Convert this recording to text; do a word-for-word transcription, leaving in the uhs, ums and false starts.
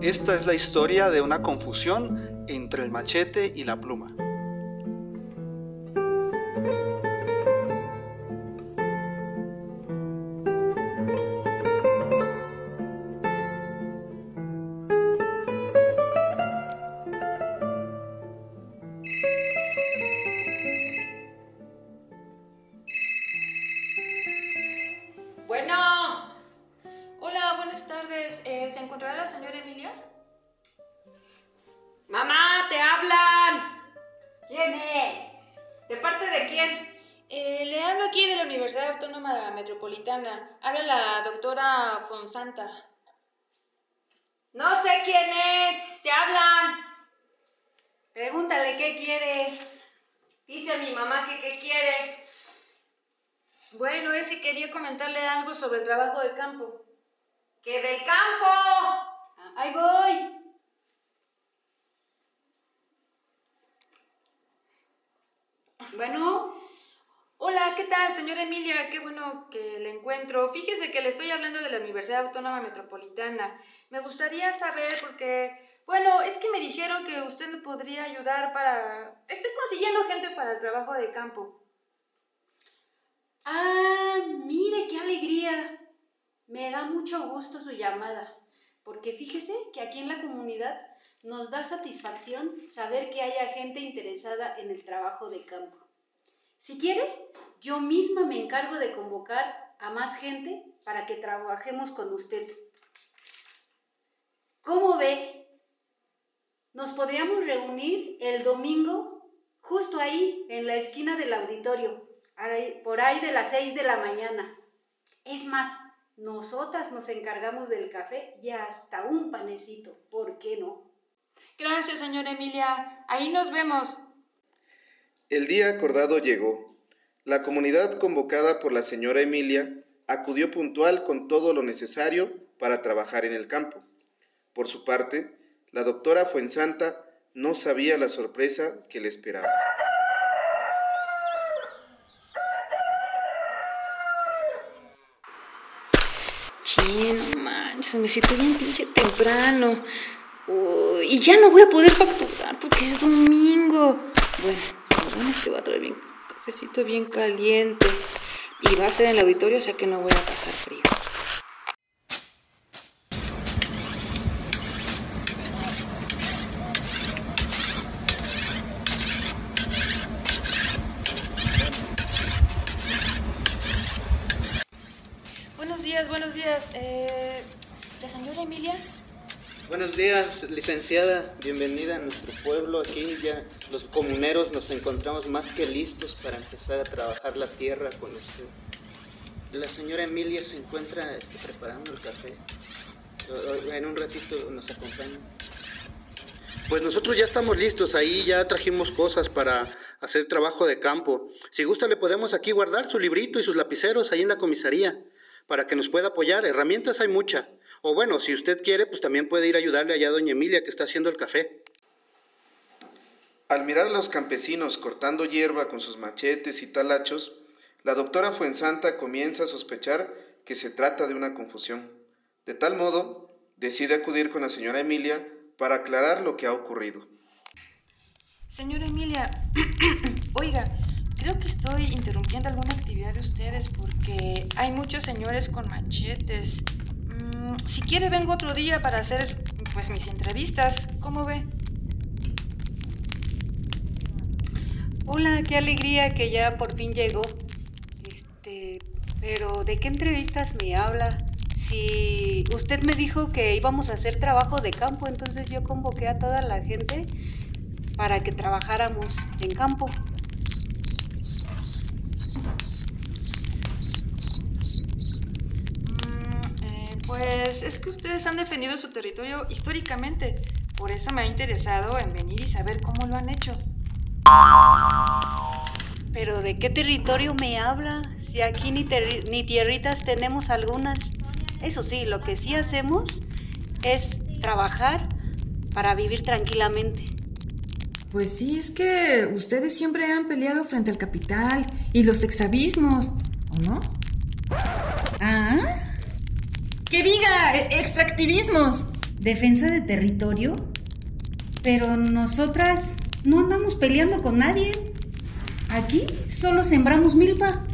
Esta es la historia de una confusión entre el machete y la pluma. Bueno. Hola, buenas tardes. Eh, ¿Se encontrará la señora Emilia? ¡Mamá, te hablan! ¿Quién es? ¿De parte de quién? Eh, le hablo aquí de la Universidad Autónoma Metropolitana. Habla la doctora Fonsanta. No sé quién es. ¡Te hablan! Pregúntale qué quiere. Dice mi mamá que qué quiere. Bueno, es que quería comentarle algo sobre el trabajo de campo. ¡Que del campo! Ah, ahí voy. Bueno. Hola, ¿qué tal, señora Emilia? Qué bueno que la encuentro. Fíjese que le estoy hablando de la Universidad Autónoma Metropolitana. Me gustaría saber porque, bueno, es que me dijeron que usted me podría ayudar para... Estoy consiguiendo gente para el trabajo de campo. Ah, mire qué alegría. Me da mucho gusto su llamada, porque fíjese que aquí en la comunidad nos da satisfacción saber que haya gente interesada en el trabajo de campo. Si quiere, yo misma me encargo de convocar a más gente para que trabajemos con usted. ¿Cómo ve? Nos podríamos reunir el domingo justo ahí, en la esquina del auditorio, por ahí de las seis de la mañana. Es más, nosotras nos encargamos del café y hasta un panecito, ¿por qué no? Gracias, señora Emilia. Ahí nos vemos. El día acordado llegó. La comunidad convocada por la señora Emilia acudió puntual con todo lo necesario para trabajar en el campo. Por su parte, la doctora Fuensanta no sabía la sorpresa que le esperaba. Sí, no manches, me siento bien pinche temprano. Uh, y ya no voy a poder facturar porque es domingo. Bueno, lo bueno es que va a traer bien cafecito bien caliente. Y va a ser en el auditorio, o sea que no voy a pasar frío. Buenos días, buenos días. Eh, ¿La señora Emilia? Buenos días, licenciada. Bienvenida a nuestro pueblo. Aquí ya los comuneros nos encontramos más que listos para empezar a trabajar la tierra con usted. La señora Emilia se encuentra este, preparando el café. En un ratito nos acompaña. Pues nosotros ya estamos listos, ahí ya trajimos cosas para hacer trabajo de campo. Si gusta le podemos aquí guardar su librito y sus lapiceros ahí en la comisaría, para que nos pueda apoyar. Herramientas hay mucha. O bueno, si usted quiere, pues también puede ir a ayudarle allá a doña Emilia, que está haciendo el café. Al mirar a los campesinos cortando hierba con sus machetes y talachos, la doctora Fuensanta comienza a sospechar que se trata de una confusión. De tal modo, decide acudir con la señora Emilia para aclarar lo que ha ocurrido. Señora Emilia, oiga, creo que estoy interrumpiendo alguna actividad de ustedes porque hay muchos señores con machetes. Mm, si quiere vengo otro día para hacer pues mis entrevistas. ¿Cómo ve? Hola, qué alegría que ya por fin llegó. Este, pero ¿de qué entrevistas me habla? Si usted me dijo que íbamos a hacer trabajo de campo, entonces yo convoqué a toda la gente para que trabajáramos en campo. Pues es que ustedes han defendido su territorio históricamente. Por eso me ha interesado en venir y saber cómo lo han hecho. ¿Pero de qué territorio me habla? Si aquí ni, terri- ni tierritas tenemos algunas. Eso sí, lo que sí hacemos es trabajar para vivir tranquilamente. Pues sí, es que ustedes siempre han peleado frente al capital y los extravismos, ¿o no? ¿Ah? ¡Que diga! ¡Extractivismos! defensa de territorio, pero nosotras no andamos peleando con nadie. Aquí solo sembramos milpa.